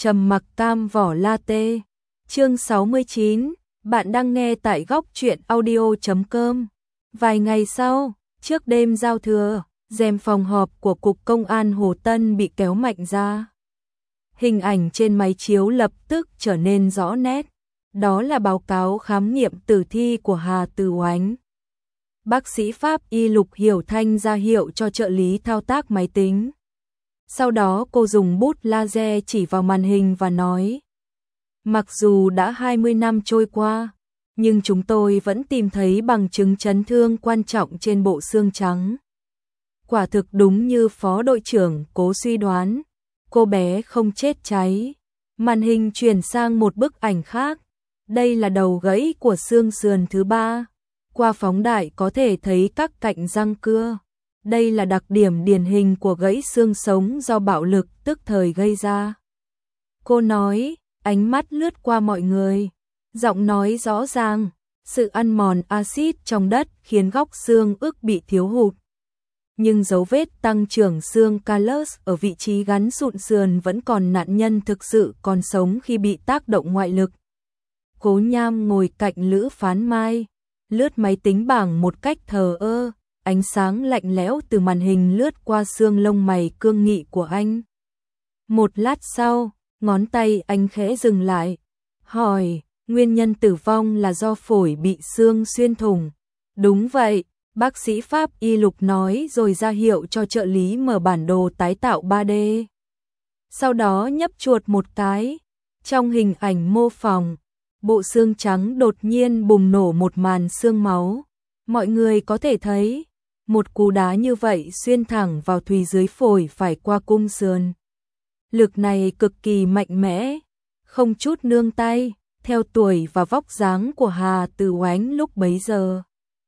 Trầm mặc cam vỏ latte. Chương 69, bạn đang nghe tại góc truyện audio.com. Vài ngày sau, trước đêm giao thừa, rèm phòng họp của Cục Công an Hồ Tân bị kéo mạnh ra. Hình ảnh trên máy chiếu lập tức trở nên rõ nét. Đó là báo cáo khám nghiệm tử thi của Hà Từ Oánh. Bác sĩ Pháp y Lục Hiểu Thanh ra hiệu cho trợ lý thao tác máy tính. Sau đó cô dùng bút laser chỉ vào màn hình và nói: mặc dù đã 20 năm trôi qua, nhưng chúng tôi vẫn tìm thấy bằng chứng chấn thương quan trọng trên bộ xương trắng. Quả thực đúng như Phó đội trưởng Cố suy đoán, cô bé không chết cháy. Màn hình chuyển sang một bức ảnh khác. Đây là đầu gãy của xương sườn thứ 3. Qua phóng đại có thể thấy các cạnh răng cưa. Đây là đặc điểm điển hình của gãy xương sống do bạo lực tức thời gây ra. Cô nói, ánh mắt lướt qua mọi người, giọng nói rõ ràng, sự ăn mòn axit trong đất khiến góc xương ức bị thiếu hụt. Nhưng dấu vết tăng trưởng xương callus ở vị trí gắn sụn sườn vẫn còn, nạn nhân thực sự còn sống khi bị tác động ngoại lực. Cố Nham ngồi cạnh Lữ Phán Mai, lướt máy tính bảng một cách thờ ơ, ánh sáng lạnh lẽo từ màn hình lướt qua xương lông mày cương nghị của anh. Một lát sau, ngón tay anh khẽ dừng lại, hỏi, nguyên nhân tử vong là do phổi bị xương xuyên thủng. Đúng vậy, bác sĩ Pháp y Lục nói rồi ra hiệu cho trợ lý mở bản đồ tái tạo 3D. Sau đó nhấp chuột một cái, trong hình ảnh mô phỏng, bộ xương trắng đột nhiên bùng nổ một màn xương máu. Mọi người có thể thấy, một cú đá như vậy xuyên thẳng vào thùy dưới phổi phải qua cung sườn. Lực này cực kỳ mạnh mẽ, không chút nương tay, theo tuổi và vóc dáng của Hà Từ Oánh lúc bấy giờ.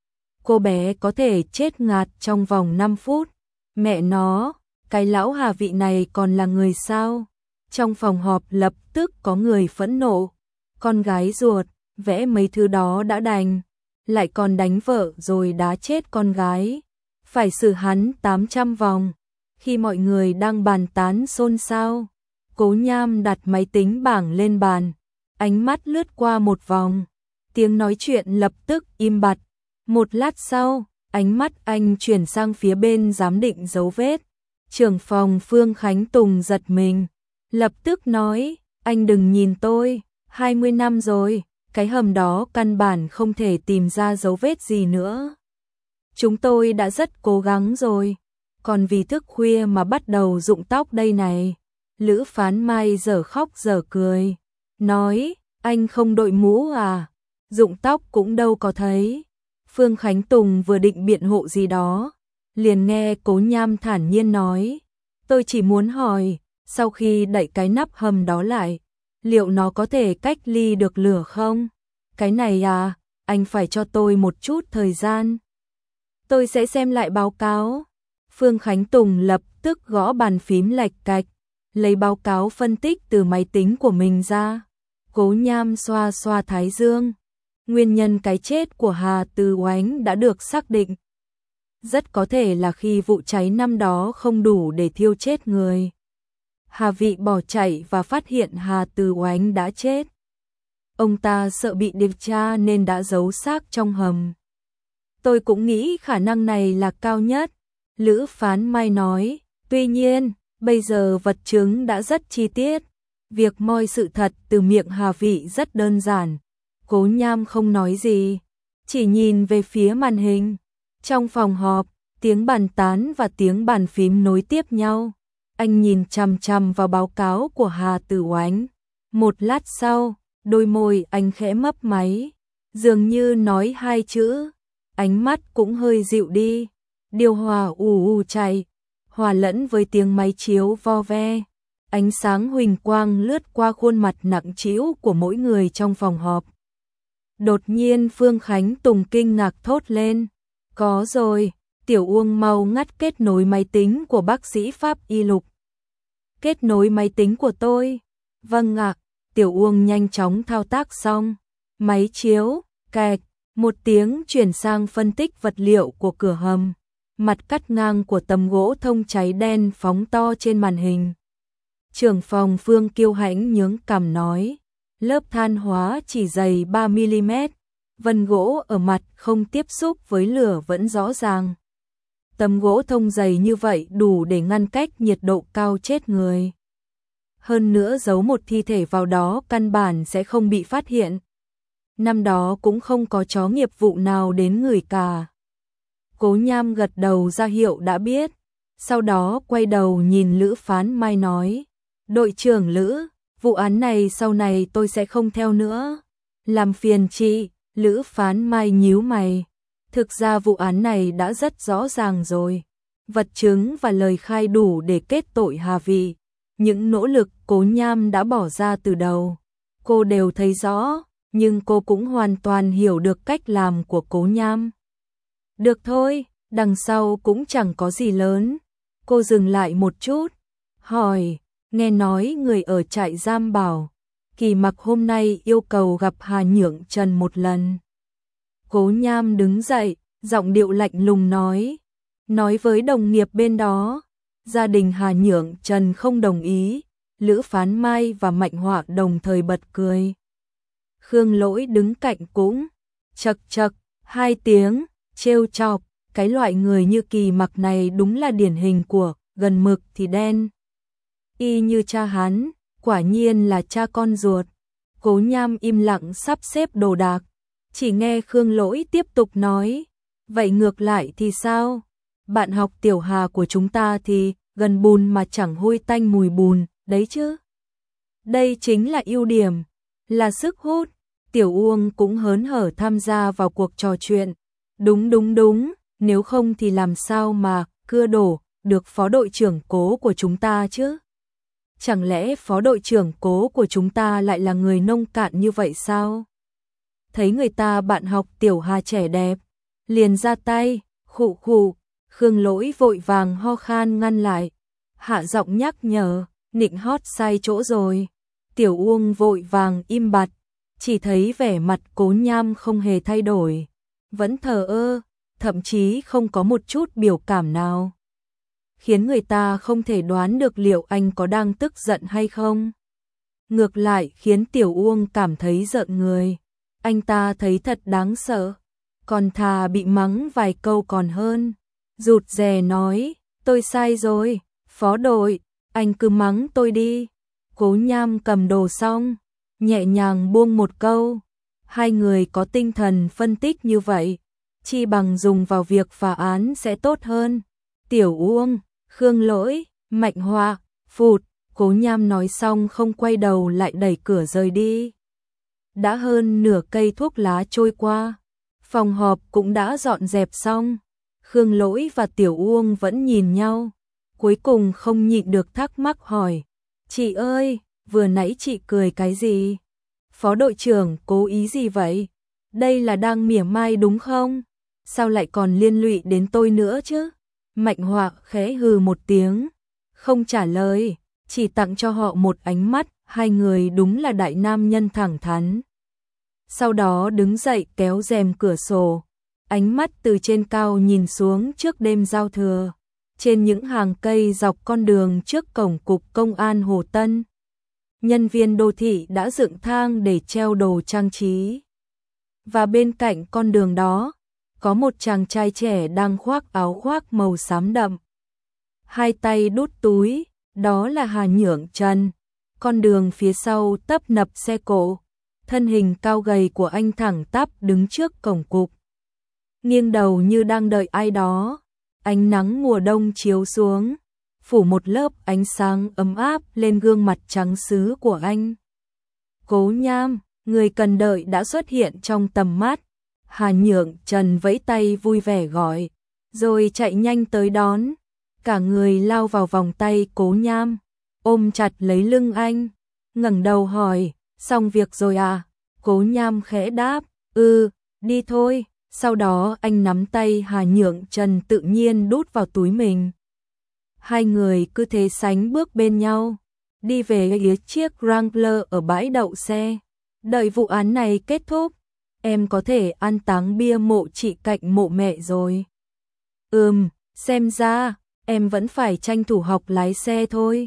Cô bé có thể chết ngạt trong vòng 5 phút. Mẹ nó, cái lão Hà vị này còn là người sao? Trong phòng họp lập tức có người phẫn nộ. Con gái ruột, vẽ mấy thứ đó đã đành, lại còn đánh vợ rồi đá chết con gái. Phải xử hắn 800 vòng. Khi mọi người đang bàn tán xôn xao, Cố Nham đặt máy tính bảng lên bàn, ánh mắt lướt qua một vòng, tiếng nói chuyện lập tức im bặt. Một lát sau, ánh mắt anh chuyển sang phía bên giám định dấu vết. Trưởng phòng Phương Khánh Tùng giật mình, lập tức nói, anh đừng nhìn tôi, 20 năm rồi, cái hầm đó căn bản không thể tìm ra dấu vết gì nữa. Chúng tôi đã rất cố gắng rồi, còn vì thức khuya mà bắt đầu rụng tóc đây này. Lữ Phán Mai dở khóc dở cười, nói, anh không đội mũ à, rụng tóc cũng đâu có thấy. Phương Khánh Tùng vừa định biện hộ gì đó, liền nghe Cố Nham thản nhiên nói, tôi chỉ muốn hỏi, sau khi đậy cái nắp hầm đó lại, liệu nó có thể cách ly được lửa không? Cái này à, anh phải cho tôi một chút thời gian. Tôi sẽ xem lại báo cáo. Phương Khánh Tùng lập tức gõ bàn phím lạch cạch, lấy báo cáo phân tích từ máy tính của mình ra. Cố Nham xoa xoa thái dương. Nguyên nhân cái chết của Hà Từ Oánh đã được xác định. Rất có thể là khi vụ cháy năm đó không đủ để thiêu chết người. Hà Vị bỏ chạy và phát hiện Hà Từ Oánh đã chết. Ông ta sợ bị điều tra nên đã giấu xác trong hầm. Tôi cũng nghĩ khả năng này là cao nhất, Lữ Phán Mai nói. Tuy nhiên, bây giờ vật chứng đã rất chi tiết. Việc moi sự thật từ miệng Hà Vị rất đơn giản. Cố Nham không nói gì, chỉ nhìn về phía màn hình. Trong phòng họp, tiếng bàn tán và tiếng bàn phím nối tiếp nhau. Anh nhìn chằm chằm vào báo cáo của Hà Từ Oánh. Một lát sau, đôi môi anh khẽ mấp máy, dường như nói hai chữ. Ánh mắt cũng hơi dịu đi. Điều hòa ù chạy, hòa lẫn với tiếng máy chiếu vo ve. Ánh sáng huỳnh quang lướt qua khuôn mặt nặng trĩu của mỗi người trong phòng họp. Đột nhiên Phương Khánh Tùng kinh ngạc thốt lên. Có rồi, Tiểu Uông mau ngắt kết nối máy tính của bác sĩ Pháp y Lục. Kết nối máy tính của tôi. Vâng ạ, Tiểu Uông nhanh chóng thao tác xong. Máy chiếu, kẹt, một tiếng chuyển sang phân tích vật liệu của cửa hầm. Mặt cắt ngang của tấm gỗ thông cháy đen phóng to trên màn hình. Trưởng phòng Phương kiêu hãnh nhướng cằm nói, lớp than hóa chỉ dày 3mm, vân gỗ ở mặt không tiếp xúc với lửa vẫn rõ ràng. Tấm gỗ thông dày như vậy đủ để ngăn cách nhiệt độ cao chết người. Hơn nữa giấu một thi thể vào đó căn bản sẽ không bị phát hiện. Năm đó cũng không có chó nghiệp vụ nào đến người cả. Cố Nham gật đầu ra hiệu đã biết, sau đó quay đầu nhìn Lữ Phán Mai nói, đội trưởng Lữ, vụ án này sau này tôi sẽ không theo nữa. Làm phiền chị. Lữ Phán Mai nhíu mày. Thực ra vụ án này đã rất rõ ràng rồi. Vật chứng và lời khai đủ để kết tội Hà Vị. Những nỗ lực Cố Nham đã bỏ ra từ đầu, cô đều thấy rõ, nhưng cô cũng hoàn toàn hiểu được cách làm của Cố Nham. Được thôi, đằng sau cũng chẳng có gì lớn. Cô dừng lại một chút, hỏi, nghe nói người ở trại giam bảo Kỳ Mặc hôm nay yêu cầu gặp Hà Nhượng Trần một lần. Cố Nham đứng dậy, giọng điệu lạnh lùng nói với đồng nghiệp bên đó, gia đình Hà Nhượng Trần không đồng ý. Lữ Phán Mai và Mạnh Họa đồng thời bật cười. Khương Lỗi đứng cạnh cũng chậc chậc hai tiếng, trêu chọc, cái loại người như Kỳ Mặc này đúng là điển hình của gần mực thì đen. Y như cha hắn, quả nhiên là cha con ruột. Cố Nham im lặng sắp xếp đồ đạc, chỉ nghe Khương Lỗi tiếp tục nói, vậy ngược lại thì sao? Bạn học Tiểu Hà của chúng ta thì gần bùn mà chẳng hôi tanh mùi bùn, đấy chứ. Đây chính là ưu điểm, là sức hút. Tiểu Uông cũng hớn hở tham gia vào cuộc trò chuyện. Đúng, nếu không thì làm sao mà cưa đổ được phó đội trưởng Cố của chúng ta chứ? Chẳng lẽ phó đội trưởng Cố của chúng ta lại là người nông cạn như vậy sao? Thấy người ta bạn học Tiểu Hà trẻ đẹp, liền ra tay, khụ. Khương Lỗi vội vàng ho khan ngăn lại, hạ giọng nhắc nhở, nịnh hót sai chỗ rồi. Tiểu Uông vội vàng im bặt, chỉ thấy vẻ mặt Cố Nham không hề thay đổi, vẫn thờ ơ, thậm chí không có một chút biểu cảm nào, khiến người ta không thể đoán được liệu anh có đang tức giận hay không. Ngược lại khiến Tiểu Uông cảm thấy rợn người, anh ta thấy thật đáng sợ, còn thà bị mắng vài câu còn hơn. Rụt rè nói, tôi sai rồi, phó đội, anh cứ mắng tôi đi. Cố Nham cầm đồ xong, nhẹ nhàng buông một câu, hai người có tinh thần phân tích như vậy, chi bằng dùng vào việc phá án sẽ tốt hơn. Tiểu Uông, Khương Lỗi, Mạnh Họa, phụt, Cố Nham nói xong không quay đầu lại đẩy cửa rời đi. Đã hơn nửa cây thuốc lá trôi qua, phòng họp cũng đã dọn dẹp xong. Khương Lỗi và Tiểu Uông vẫn nhìn nhau, cuối cùng không nhịn được thắc mắc hỏi, chị ơi, vừa nãy chị cười cái gì? Phó đội trưởng cố ý gì vậy? Đây là đang mỉa mai đúng không? Sao lại còn liên lụy đến tôi nữa chứ? Mạnh Họa khẽ hừ một tiếng, không trả lời, chỉ tặng cho họ một ánh mắt, hai người đúng là đại nam nhân thẳng thắn. Sau đó đứng dậy kéo rèm cửa sổ, ánh mắt từ trên cao nhìn xuống trước đêm giao thừa, trên những hàng cây dọc con đường trước cổng cục công an Hồ Tân. Nhân viên đô thị đã dựng thang để treo đồ trang trí. Và bên cạnh con đường đó, có một chàng trai trẻ đang khoác áo khoác màu xám đậm, hai tay đút túi, đó là Hà Nhượng Trần. Con đường phía sau tấp nập xe cộ, thân hình cao gầy của anh thẳng tắp đứng trước cổng cục, nghiêng đầu như đang đợi ai đó. Ánh nắng mùa đông chiếu xuống, phủ một lớp ánh sáng ấm áp lên gương mặt trắng sứ của anh. Cố Nham, người cần đợi đã xuất hiện trong tầm mắt. Hà Nhượng Trần vẫy tay vui vẻ gọi, rồi chạy nhanh tới đón. Cả người lao vào vòng tay Cố Nham, ôm chặt lấy lưng anh, ngẩng đầu hỏi, xong việc rồi à? Cố Nham khẽ đáp, đi thôi. Sau đó anh nắm tay Hà Nhượng Trần tự nhiên đút vào túi mình. Hai người cứ thế sánh bước bên nhau, đi về phía chiếc Wrangler ở bãi đậu xe. Đợi vụ án này kết thúc, em có thể an táng bia mộ chị cạnh mộ mẹ rồi. Xem ra, em vẫn phải tranh thủ học lái xe thôi.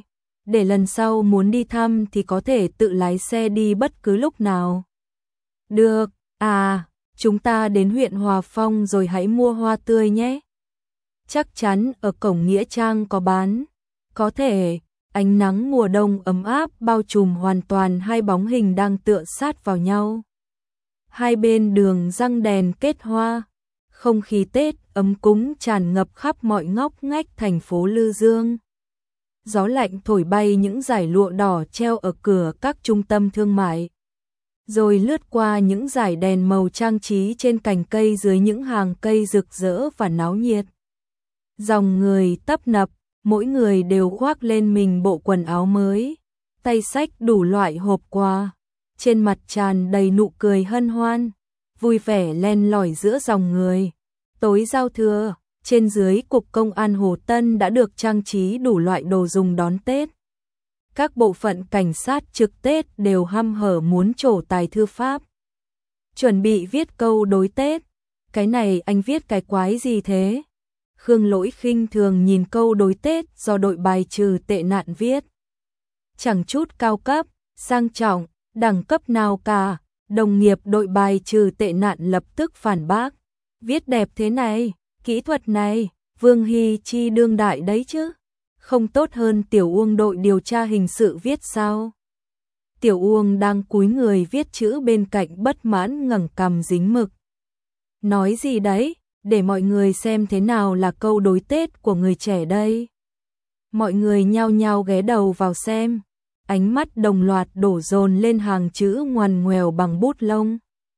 để lần sau muốn đi thăm thì có thể tự lái xe đi bất cứ lúc nào. Được, chúng ta đến huyện Hòa Phong rồi hãy mua hoa tươi nhé. Chắc chắn ở cổng nghĩa trang có bán. Có thể, ánh nắng mùa đông ấm áp bao trùm hoàn toàn hai bóng hình đang tựa sát vào nhau. Hai bên đường răng đèn kết hoa, không khí Tết ấm cúng tràn ngập khắp mọi ngóc ngách thành phố Lư Dương. Gió lạnh thổi bay những dải lụa đỏ treo ở cửa các trung tâm thương mại, rồi lướt qua những dải đèn màu trang trí trên cành cây dưới những hàng cây rực rỡ và náo nhiệt. Dòng người tấp nập, mỗi người đều khoác lên mình bộ quần áo mới, tay xách đủ loại hộp quà, trên mặt tràn đầy nụ cười hân hoan, vui vẻ len lỏi giữa dòng người. Tối giao thừa, trên dưới Cục Công an Hồ Tân đã được trang trí đủ loại đồ dùng đón Tết. Các bộ phận cảnh sát trực Tết đều hăm hở muốn trổ tài thư pháp. Chuẩn bị viết câu đối Tết. Cái này anh viết cái quái gì thế? Khương Lỗi khinh thường nhìn câu đối Tết do đội bài trừ tệ nạn viết. Chẳng chút cao cấp, sang trọng, đẳng cấp nào cả. Đồng nghiệp đội bài trừ tệ nạn lập tức phản bác. Viết đẹp thế này, kỹ thuật này, Vương Hy Chi đương đại đấy chứ. Không tốt hơn Tiểu Uông đội điều tra hình sự viết sao? Tiểu Uông đang cúi người viết chữ bên cạnh bất mãn ngẩng cằm dính mực. Nói gì đấy, để mọi người xem thế nào là câu đối Tết của người trẻ đây. Mọi người nhao nhao ghé đầu vào xem, ánh mắt đồng loạt đổ dồn lên hàng chữ ngoằn ngoèo bằng bút lông.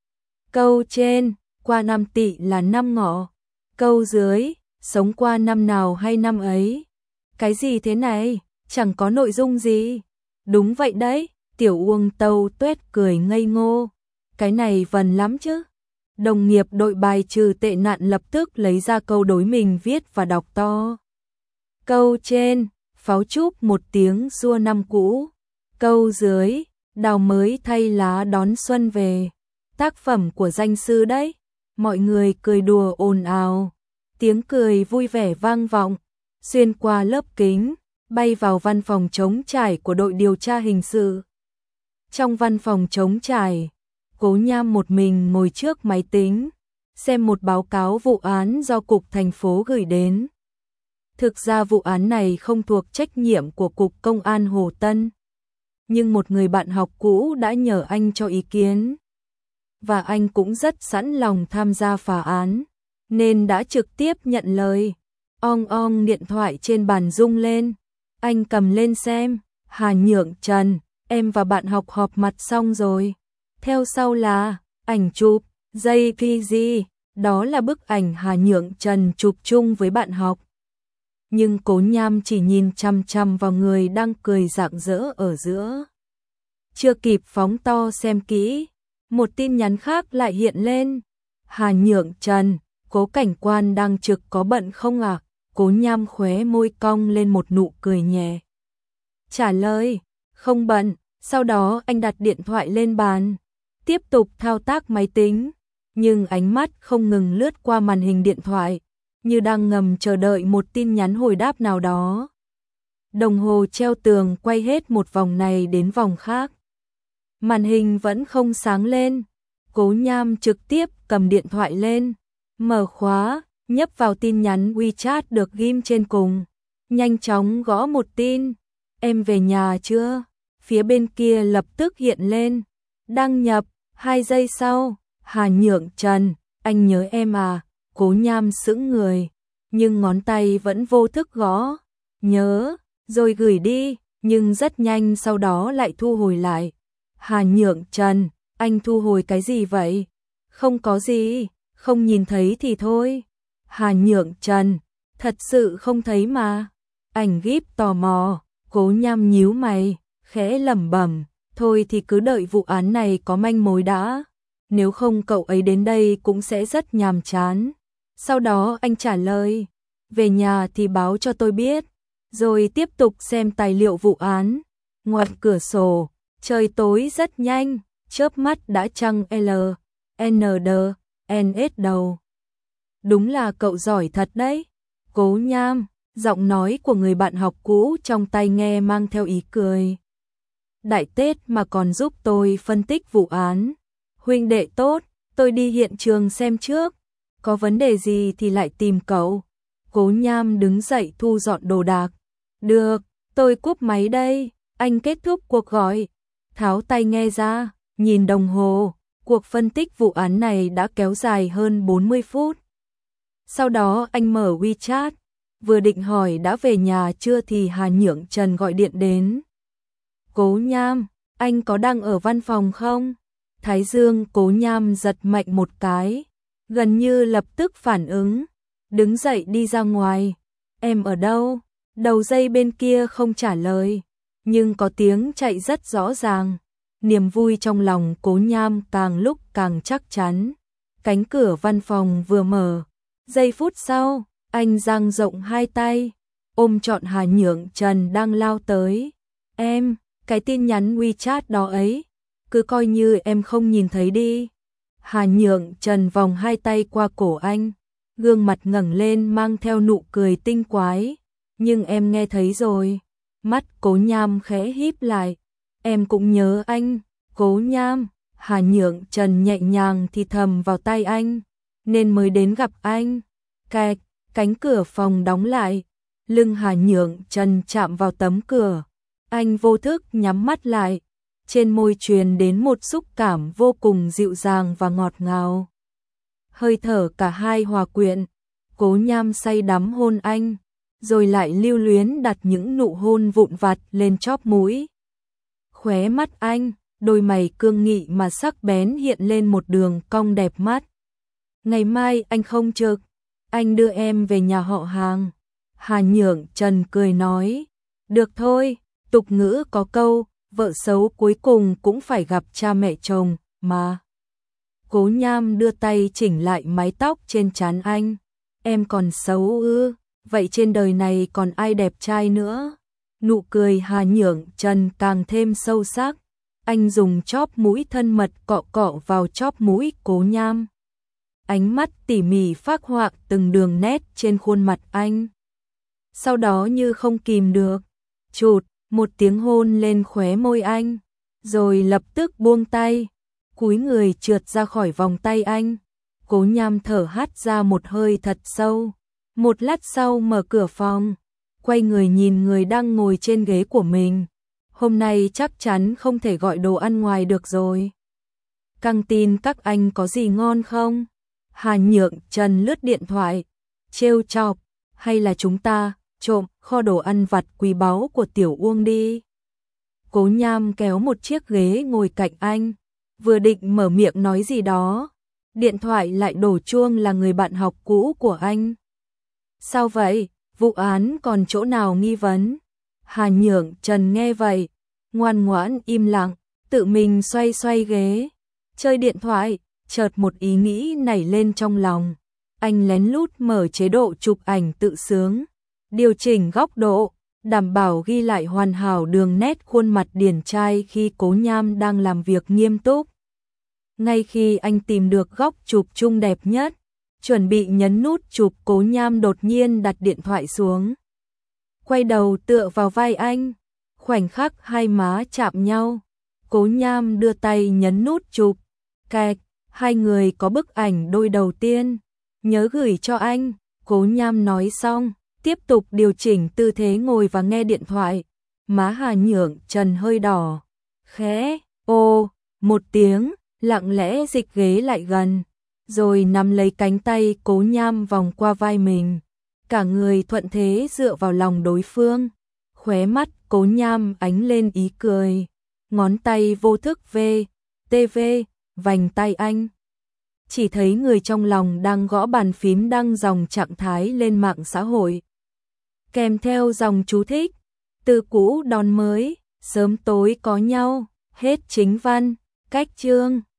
Câu trên, qua năm Tỵ là năm Ngọ. Câu dưới, sống qua năm nào hay năm ấy. Cái gì thế này, chẳng có nội dung gì. Đúng vậy đấy, Tiểu Uông tâu tuét cười ngây ngô. Cái này vần lắm chứ. Đồng nghiệp đội bài trừ tệ nạn lập tức lấy ra câu đối mình viết và đọc to. Câu trên, pháo chúc một tiếng xua năm cũ. Câu dưới, đào mới thay lá đón xuân về. Tác phẩm của danh sư đấy. Mọi người cười đùa ồn ào. Tiếng cười vui vẻ vang vọng, xuyên qua lớp kính, bay vào văn phòng trống trải của đội điều tra hình sự. Trong văn phòng trống trải, Cố Nham một mình ngồi trước máy tính, xem một báo cáo vụ án do Cục thành phố gửi đến. Thực ra vụ án này không thuộc trách nhiệm của Cục Công an Hồ Tân, nhưng một người bạn học cũ đã nhờ anh cho ý kiến. Và anh cũng rất sẵn lòng tham gia phá án, nên đã trực tiếp nhận lời. Ong ong điện thoại trên bàn rung lên. Anh cầm lên xem. Hà Nhượng Trần, em và bạn học họp mặt xong rồi. Theo sau là ảnh chụp, JPG, đó là bức ảnh Hà Nhượng Trần chụp chung với bạn học. Nhưng Cố Nham chỉ nhìn chằm chằm vào người đang cười rạng rỡ ở giữa. Chưa kịp phóng to xem kỹ, một tin nhắn khác lại hiện lên. Hà Nhượng Trần, Cố cảnh quan đang trực có bận không ạ? Cố Nham khóe môi cong lên một nụ cười nhẹ. Trả lời, không bận. Sau đó anh đặt điện thoại lên bàn, tiếp tục thao tác máy tính, nhưng ánh mắt không ngừng lướt qua màn hình điện thoại, như đang ngầm chờ đợi một tin nhắn hồi đáp nào đó. Đồng hồ treo tường quay hết một vòng này đến vòng khác. Màn hình vẫn không sáng lên. Cố Nham trực tiếp cầm điện thoại lên, mở khóa, nhấp vào tin nhắn WeChat được ghim trên cùng. Nhanh chóng gõ một tin. Em về nhà chưa? Phía bên kia lập tức hiện lên. Đăng nhập. 2 giây sau. Hà Nhượng Trần, anh nhớ em à? Cố Nham sững người, nhưng ngón tay vẫn vô thức gõ. Nhớ, rồi gửi đi, nhưng rất nhanh sau đó lại thu hồi lại. Hà Nhượng Trần, anh thu hồi cái gì vậy? Không có gì, không nhìn thấy thì thôi. Hà Nhượng Trần, thật sự không thấy mà. Ảnh gíp tò mò. Cố Nham nhíu mày, khẽ lẩm bẩm, thôi thì cứ đợi vụ án này có manh mối đã. Nếu không cậu ấy đến đây cũng sẽ rất nhàm chán. Sau đó anh trả lời, về nhà thì báo cho tôi biết. Rồi tiếp tục xem tài liệu vụ án. Ngoài cửa sổ, trời tối rất nhanh, chớp mắt đã trăng NS đầu. Đúng là cậu giỏi thật đấy, Cố Nham. Giọng nói của người bạn học cũ trong tai nghe mang theo ý cười. Đại Tết mà còn giúp tôi phân tích vụ án. Huynh đệ tốt, tôi đi hiện trường xem trước. Có vấn đề gì thì lại tìm cậu. Cố Nham đứng dậy thu dọn đồ đạc. Được, tôi cúp máy đây. Anh kết thúc cuộc gọi. Tháo tai nghe ra, nhìn đồng hồ. Cuộc phân tích vụ án này đã kéo dài hơn 40 phút. Sau đó anh mở WeChat. Vừa định hỏi đã về nhà chưa thì Hà Nhượng Trần gọi điện đến. Cố Nham, anh có đang ở văn phòng không? Thái dương Cố Nham giật mạnh một cái, gần như lập tức phản ứng, đứng dậy đi ra ngoài. Em ở đâu? Đầu dây bên kia không trả lời, nhưng có tiếng chạy rất rõ ràng. Niềm vui trong lòng Cố Nham càng lúc càng chắc chắn. Cánh cửa văn phòng vừa mở, giây phút sau, anh dang rộng hai tay, ôm trọn Hà Nhượng Trần đang lao tới. Em, cái tin nhắn WeChat đó ấy, cứ coi như em không nhìn thấy đi. Hà Nhượng Trần vòng hai tay qua cổ anh, gương mặt ngẩng lên mang theo nụ cười tinh quái. Nhưng em nghe thấy rồi. Mắt Cố Nham khẽ híp lại. Em cũng nhớ anh, Cố Nham. Hà Nhượng Trần nhẹ nhàng thì thầm vào tai anh, nên mới đến gặp anh. Cạch, cánh cửa phòng đóng lại. Lưng Hà Nhượng Trần chạm vào tấm cửa. Anh vô thức nhắm mắt lại. Trên môi truyền đến một xúc cảm vô cùng dịu dàng và ngọt ngào. Hơi thở cả hai hòa quyện. Cố Nham say đắm hôn anh, rồi lại lưu luyến đặt những nụ hôn vụn vặt lên chóp mũi. Khóe mắt anh, đôi mày cương nghị mà sắc bén hiện lên một đường cong đẹp mắt. Ngày mai anh không trực, anh đưa em về nhà họ Hàng. Hà Nhượng Trần cười nói, được thôi, tục ngữ có câu, vợ xấu cuối cùng cũng phải gặp cha mẹ chồng, mà. Cố Nham đưa tay chỉnh lại mái tóc trên trán anh. Em còn xấu ư? Vậy trên đời này còn ai đẹp trai nữa? Nụ cười Hà Nhượng Trần càng thêm sâu sắc. Anh dùng chóp mũi thân mật cọ cọ vào chóp mũi Cố Nham. Ánh mắt tỉ mỉ phác họa từng đường nét trên khuôn mặt anh. Sau đó như không kìm được, chụt một tiếng hôn lên khóe môi anh, rồi lập tức buông tay, cúi người trượt ra khỏi vòng tay anh. Cố Nham thở hắt ra một hơi thật sâu. Một lát sau mở cửa phòng, quay người nhìn người đang ngồi trên ghế của mình. Hôm nay chắc chắn không thể gọi đồ ăn ngoài được rồi. Căng tin các anh có gì ngon không? Hà Nhượng Trần lướt điện thoại, trêu chọc, hay là chúng ta trộm kho đồ ăn vặt quý báu của Tiểu Uông đi. Cố Nham kéo một chiếc ghế ngồi cạnh anh, vừa định mở miệng nói gì đó, điện thoại lại đổ chuông là người bạn học cũ của anh. Sao vậy? Vụ án còn chỗ nào nghi vấn? Hà Nhượng Trần nghe vậy, ngoan ngoãn im lặng, tự mình xoay xoay ghế, chơi điện thoại. Chợt một ý nghĩ nảy lên trong lòng, anh lén lút mở chế độ chụp ảnh tự sướng, điều chỉnh góc độ, đảm bảo ghi lại hoàn hảo đường nét khuôn mặt điển trai khi Cố Nham đang làm việc nghiêm túc. Ngay khi anh tìm được góc chụp chung đẹp nhất, chuẩn bị nhấn nút chụp, Cố Nham đột nhiên đặt điện thoại xuống, quay đầu tựa vào vai anh. Khoảnh khắc hai má chạm nhau, Cố Nham đưa tay nhấn nút chụp. Cạch, hai người có bức ảnh đôi đầu tiên. Nhớ gửi cho anh. Cố Nham nói xong, tiếp tục điều chỉnh tư thế ngồi và nghe điện thoại. Má Hà Nhượng Trần hơi đỏ. Khẽ, ô, một tiếng, lặng lẽ dịch ghế lại gần, rồi nắm lấy cánh tay Cố Nham vòng qua vai mình. Cả người thuận thế dựa vào lòng đối phương. Khóe mắt Cố Nham ánh lên ý cười. Ngón tay vô thức TV, vành tay anh. Chỉ thấy người trong lòng đang gõ bàn phím đăng dòng trạng thái lên mạng xã hội. Kèm theo dòng chú thích, từ cũ đón mới, sớm tối có nhau, hết chính văn, cách chương.